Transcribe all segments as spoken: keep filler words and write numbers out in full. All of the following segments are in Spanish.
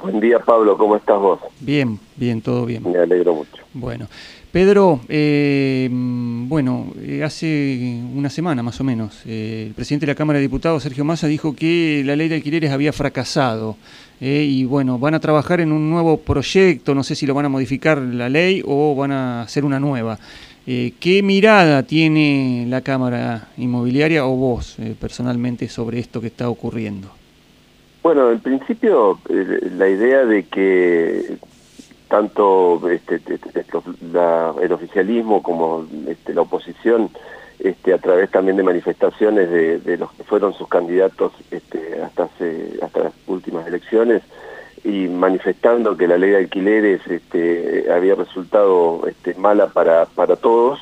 Buen día, Pablo, ¿cómo estás vos? Bien, bien, todo bien. Me alegro mucho. Bueno, Pedro, eh, bueno, eh, hace una semana más o menos, eh, el presidente de la Cámara de Diputados, Sergio Massa, dijo que la ley de alquileres había fracasado. Eh, y bueno, van a trabajar en un nuevo proyecto, no sé si lo van a modificar la ley o van a hacer una nueva. Eh, ¿Qué mirada tiene la Cámara Inmobiliaria o vos eh, personalmente sobre esto que está ocurriendo? Bueno, en principio eh, la idea de que tanto este, este, la, el oficialismo como este, la oposición, este, a través también de manifestaciones de, de los que fueron sus candidatos este, hasta, hace, hasta las últimas elecciones, y manifestando que la ley de alquileres este, había resultado este, mala para, para todos,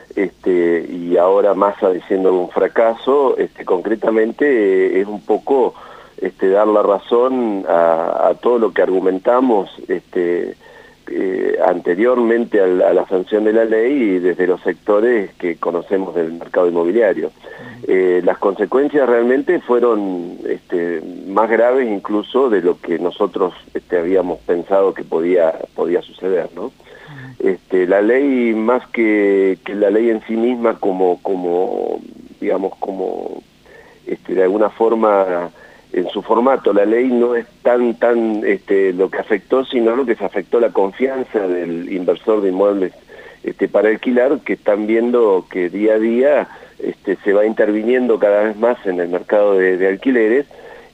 este, y ahora Massa diciendo un fracaso, este, concretamente eh, es un poco este, dar la razón a, a todo lo que argumentamos este, eh, anteriormente a la, a la sanción de la ley y desde los sectores que conocemos del mercado inmobiliario. Eh, las consecuencias realmente fueron este, más graves incluso de lo que nosotros este, habíamos pensado que podía, podía suceder, ¿no? Este, la ley, más que, que la ley en sí misma, como, como digamos, como este, de alguna forma en su formato, la ley no es tan tan este, lo que afectó, sino lo que se afectó la confianza del inversor de inmuebles este, para alquilar, que están viendo que día a día este, se va interviniendo cada vez más en el mercado de, de alquileres,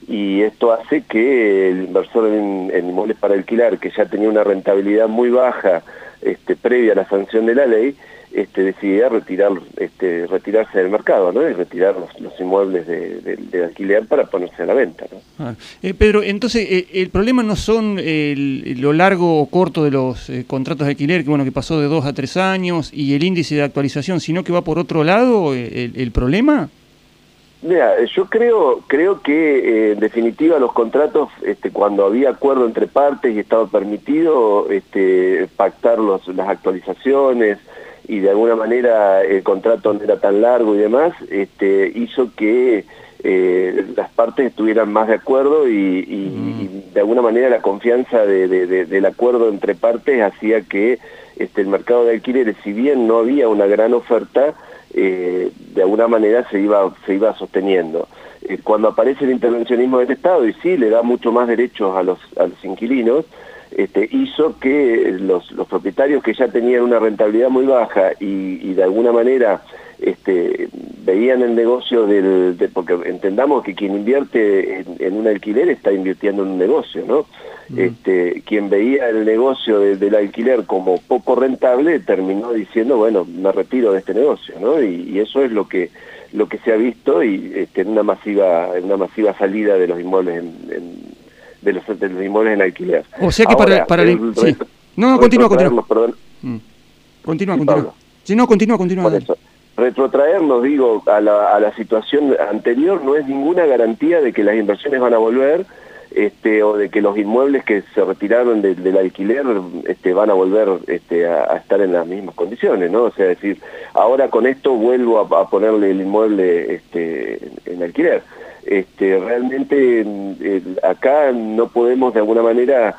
y esto hace que el inversor en, en inmuebles para alquilar, que ya tenía una rentabilidad muy baja este, previa a la sanción de la ley, este, decidía retirar, este, retirarse del mercado, ¿no? Y retirar los, los inmuebles de, de, de alquiler para ponerse a la venta, ¿no? Ah, eh, Pedro, entonces eh, el problema no son el, lo largo o corto de los eh, contratos de alquiler, que bueno, que pasó de dos a tres años, y el índice de actualización, sino que va por otro lado eh, el, el problema. Mira, yo creo creo que eh, en definitiva los contratos, este, cuando había acuerdo entre partes y estaba permitido este, pactar los, las actualizaciones, y de alguna manera el contrato no era tan largo y demás, este, hizo que eh, las partes estuvieran más de acuerdo, y, y, mm. y de alguna manera la confianza de, de, de, del acuerdo entre partes hacía que este, el mercado de alquileres, si bien no había una gran oferta, Eh, de alguna manera se iba se iba sosteniendo. Eh, cuando aparece el intervencionismo del Estado, y sí le da mucho más derechos a los a los inquilinos, este, hizo que los, los propietarios que ya tenían una rentabilidad muy baja y, y de alguna manera este, veían el negocio del, de, porque entendamos que quien invierte en, en un alquiler está invirtiendo en un negocio, ¿no? Mm. Este, quien veía el negocio de, del alquiler como poco rentable terminó diciendo, bueno, me retiro de este negocio, ¿no? Y, y eso es lo que lo que se ha visto, y este, en una masiva en una masiva salida de los inmuebles en, en de los, de los inmuebles en alquiler. O sea que Ahora, para, para el, el, sí. No, no, continúa, continúa. Perdón. Mm. Continúa, sí, continúa. Sí, no, continúa, continúa. Por eso, retrotraernos, digo, a la, a la situación anterior no es ninguna garantía de que las inversiones van a volver, este, o de que los inmuebles que se retiraron de, del alquiler este, van a volver este, a, a estar en las mismas condiciones, ¿no? O sea, es decir, ahora con esto vuelvo a, a ponerle el inmueble este, en alquiler. Este, realmente eh, acá no podemos de alguna manera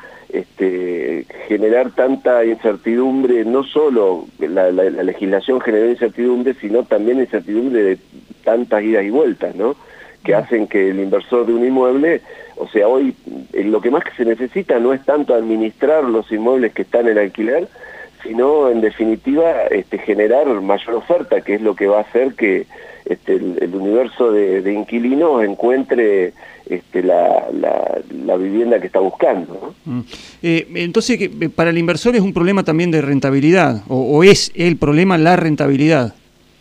este, generar tanta incertidumbre. No solo la, la, la legislación generó incertidumbre, sino también incertidumbre de tantas idas y vueltas, ¿no? Que hacen que el inversor de un inmueble, o sea, hoy eh, lo que más que se necesita no es tanto administrar los inmuebles que están en alquiler, sino en definitiva este, generar mayor oferta, que es lo que va a hacer que este, el, el universo de, de inquilinos encuentre este, la, la, la vivienda que está buscando, ¿no? Mm. Eh, entonces, para el inversor es un problema también de rentabilidad, o, o es el problema la rentabilidad.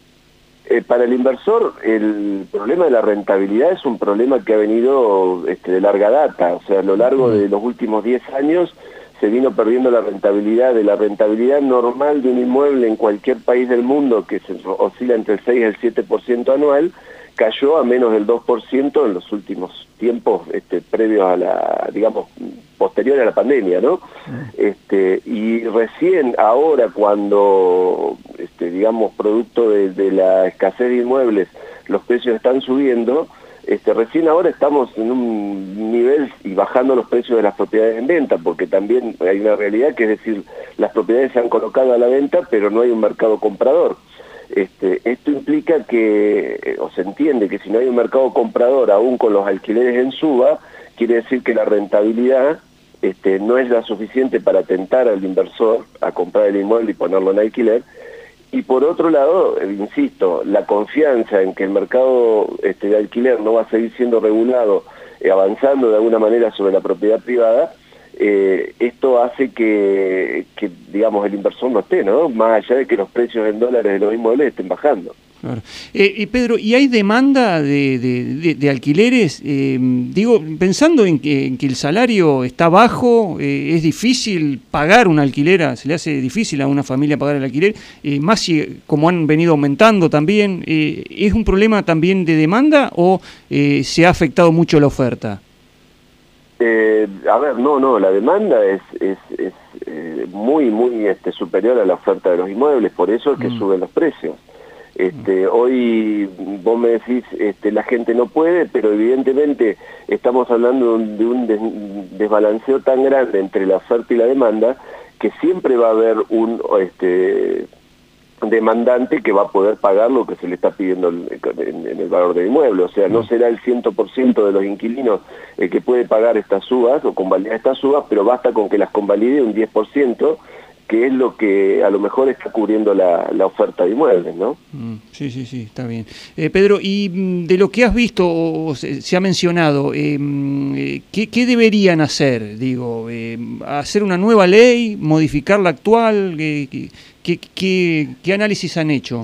Eh, para el inversor el problema de la rentabilidad es un problema que ha venido este, de larga data, o sea, a lo largo de los últimos diez años se vino perdiendo la rentabilidad, de la rentabilidad normal de un inmueble en cualquier país del mundo, que se oscila entre el seis y el siete por ciento anual, cayó a menos del dos por ciento en los últimos tiempos este, previos a la, digamos, posterior a la pandemia, ¿no? Este, y recién ahora, cuando, este, digamos, producto de, de la escasez de inmuebles, los precios están subiendo, Este, recién ahora estamos en un nivel y bajando los precios de las propiedades en venta, porque también hay una realidad que es decir, las propiedades se han colocado a la venta, pero no hay un mercado comprador. Este, esto implica que, o se entiende que si no hay un mercado comprador, aún con los alquileres en suba, quiere decir que la rentabilidad este, no es la suficiente para tentar al inversor a comprar el inmueble y ponerlo en alquiler. Y por otro lado, eh, insisto, la confianza en que el mercado este, de alquiler no va a seguir siendo regulado, eh, avanzando de alguna manera sobre la propiedad privada, eh, esto hace que, que, digamos, el inversor no esté, ¿no? Más allá de que los precios en dólares de los inmuebles estén bajando. Claro. Eh, y Pedro, ¿y hay demanda de, de, de, de alquileres? Eh, digo, pensando en que, en que el salario está bajo, eh, es difícil pagar una alquilera, se le hace difícil a una familia pagar el alquiler, eh, más si como han venido aumentando también, eh, ¿es un problema también de demanda o eh, se ha afectado mucho la oferta? Eh, a ver, no, no, la demanda es, es, es eh, muy, muy este, superior a la oferta de los inmuebles, por eso es que mm. suben los precios. Este, hoy vos me decís, este, la gente no puede, pero evidentemente estamos hablando de un des desbalanceo tan grande entre la oferta y la demanda que siempre va a haber un este, demandante que va a poder pagar lo que se le está pidiendo en, en el valor del inmueble. O sea, no será el cien por ciento de los inquilinos el que puede pagar estas subas o convalidar estas subas, pero basta con que las convalide un diez por ciento, que es lo que a lo mejor está cubriendo la, la oferta de inmuebles, ¿no? Mm, sí, sí, sí, está bien. Eh, Pedro, y de lo que has visto o se, se ha mencionado, eh, ¿qué, ¿qué deberían hacer? Digo, eh, ¿hacer una nueva ley, modificar la actual? ¿Qué, qué, qué, qué análisis han hecho?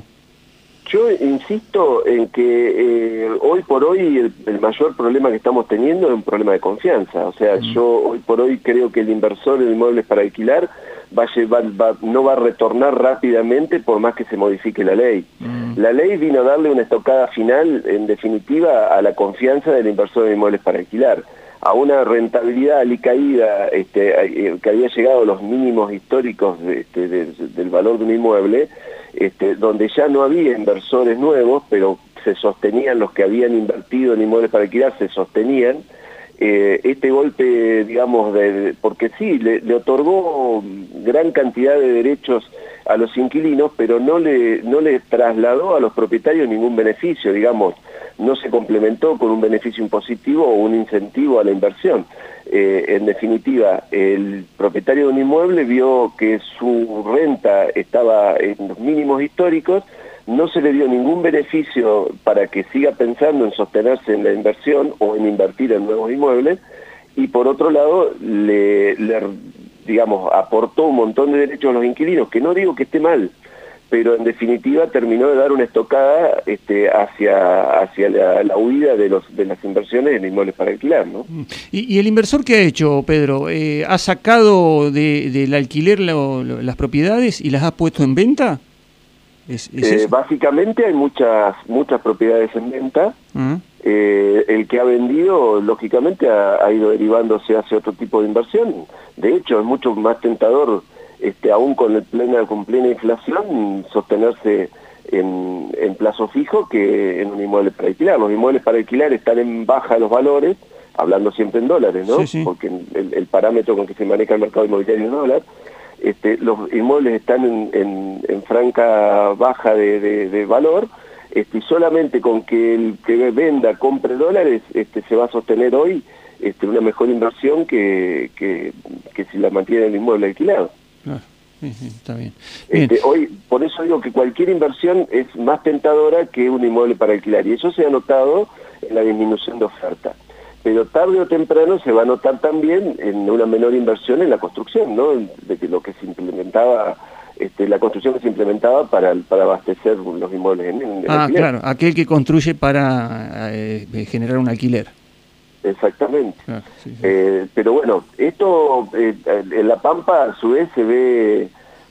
Yo insisto en que eh, hoy por hoy el, el mayor problema que estamos teniendo es un problema de confianza. O sea, mm. yo hoy por hoy creo que el inversor en inmuebles para alquilar va a llevar, va, no va a retornar rápidamente por más que se modifique la ley. Mm. La ley vino a darle una estocada final, en definitiva, a la confianza del inversor en inmuebles para alquilar, a una rentabilidad alicaída este, que había llegado a los mínimos históricos este, de, de, del valor de un inmueble, este, donde ya no había inversores nuevos, pero se sostenían los que habían invertido en inmuebles para alquilar, se sostenían. Eh, este golpe, digamos, de, porque sí, le, le otorgó gran cantidad de derechos a los inquilinos, pero no le, no le trasladó a los propietarios ningún beneficio, digamos, no se complementó con un beneficio impositivo o un incentivo a la inversión. Eh, en definitiva, el propietario de un inmueble vio que su renta estaba en los mínimos históricos, no se le dio ningún beneficio para que siga pensando en sostenerse en la inversión o en invertir en nuevos inmuebles, y por otro lado le, le digamos, aportó un montón de derechos a los inquilinos, que no digo que esté mal, pero en definitiva terminó de dar una estocada este, hacia, hacia la, la huida de, los, de las inversiones en inmuebles para alquilar, ¿no? ¿Y, y el inversor qué ha hecho, Pedro? Eh, ¿Ha sacado de, del alquiler lo, lo, las propiedades y las ha puesto en venta? ¿Es, es eh, básicamente hay muchas muchas propiedades en venta. Uh-huh. eh, el que ha vendido, lógicamente, ha, ha ido derivándose hacia otro tipo de inversión. De hecho, es mucho más tentador, este, aún con, el plena, con plena inflación, sostenerse en, en plazo fijo que en un inmueble para alquilar. Los inmuebles para alquilar están en baja los valores, hablando siempre en dólares, ¿no? Sí, sí. Porque el, el parámetro con que se maneja el mercado inmobiliario es dólar. Este, los inmuebles están en, en, en franca baja de, de, de valor, este, y solamente con que el que venda compre dólares este, se va a sostener hoy este, una mejor inversión que, que, que si la mantiene el inmueble alquilado. Claro, sí, sí, está bien. bien. Este, hoy, por eso digo que cualquier inversión es más tentadora que un inmueble para alquilar, y eso se ha notado en la disminución de oferta. Pero tarde o temprano se va a notar también en una menor inversión en la construcción, ¿no? De que lo que se implementaba, este, la construcción que se implementaba para, para abastecer los inmuebles en, en Ah, alquiler. Claro, aquel que construye para eh, generar un alquiler. Exactamente. Ah, sí, sí. Eh, pero bueno, esto eh, en La Pampa a su vez se ve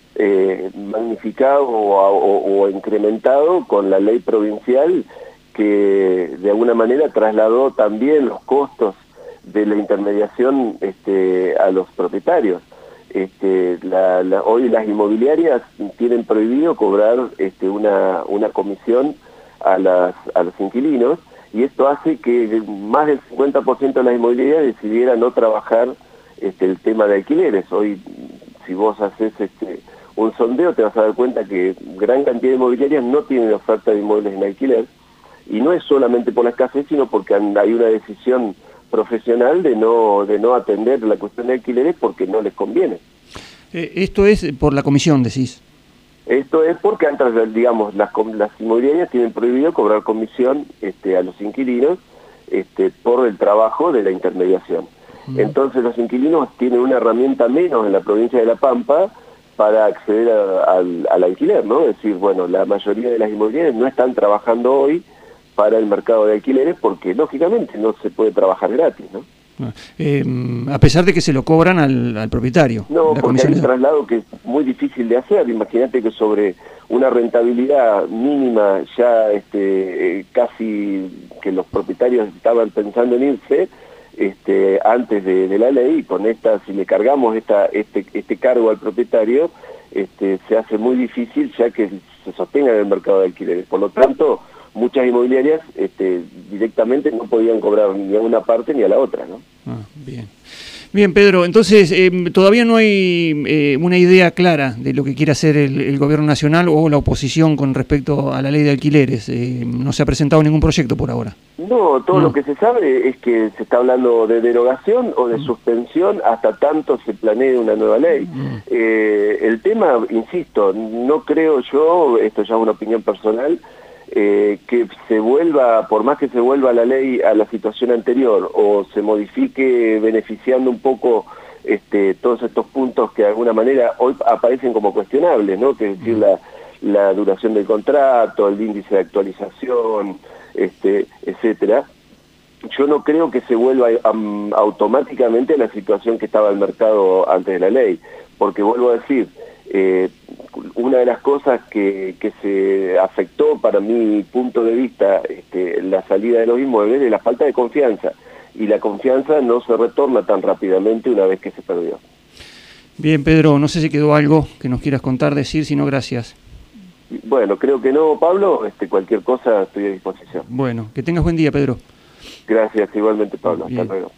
eh, magnificado o, o, o incrementado con la ley provincial, que de alguna manera trasladó también los costos de la intermediación este, a los propietarios. Este, la, la, hoy las inmobiliarias tienen prohibido cobrar este, una, una comisión a, las, a los inquilinos, y esto hace que más del cincuenta por ciento de las inmobiliarias decidiera no trabajar este, el tema de alquileres. Hoy, si vos haces este, un sondeo, te vas a dar cuenta que gran cantidad de inmobiliarias no tienen oferta de inmuebles en alquiler, y no es solamente por la escasez, sino porque hay una decisión profesional de no, de no atender la cuestión de alquileres porque no les conviene. Eh, esto es por la comisión, decís. Esto es porque antes, digamos, las, las inmobiliarias tienen prohibido cobrar comisión este, a los inquilinos este, por el trabajo de la intermediación. Mm. Entonces los inquilinos tienen una herramienta menos en la provincia de La Pampa para acceder a, al, al alquiler, ¿no? Es decir, bueno, la mayoría de las inmobiliarias no están trabajando hoy para el mercado de alquileres porque, lógicamente, no se puede trabajar gratis, ¿no? Eh, a pesar de que se lo cobran al, al propietario. No, porque hay un traslado que es muy difícil de hacer. Imagínate que sobre una rentabilidad mínima ya este, eh, casi que los propietarios estaban pensando en irse este, antes de, de la ley, y con esta, si le cargamos esta, este, este cargo al propietario, este, se hace muy difícil ya que se sostenga en el mercado de alquileres. Por lo tanto, muchas inmobiliarias este, directamente no podían cobrar ni a una parte ni a la otra, ¿no? Ah, bien. Bien, Pedro, entonces eh, todavía no hay eh, una idea clara de lo que quiere hacer el, el gobierno nacional o la oposición con respecto a la ley de alquileres. Eh, no se ha presentado ningún proyecto por ahora. No, todo no. lo que se sabe es que se está hablando de derogación o de suspensión hasta tanto se planee una nueva ley. Mm. Eh, el tema, insisto, no creo yo, esto ya es una opinión personal, Eh, que se vuelva, por más que se vuelva la ley a la situación anterior o se modifique beneficiando un poco este, todos estos puntos que de alguna manera hoy aparecen como cuestionables, ¿no? Que es decir, la, la duración del contrato, el índice de actualización, este, etcétera. Yo no creo que se vuelva um, automáticamente a la situación que estaba el mercado antes de la ley, porque vuelvo a decir, eh, una de las cosas que, que se afectó para mi punto de vista este, la salida de los inmuebles es la falta de confianza, y la confianza no se retorna tan rápidamente una vez que se perdió. Bien, Pedro, no sé si quedó algo que nos quieras contar, decir, si no, gracias. Bueno, creo que no, Pablo, este, cualquier cosa estoy a disposición. Bueno, que tengas buen día, Pedro. Gracias, igualmente, Pablo. Bien. Hasta luego.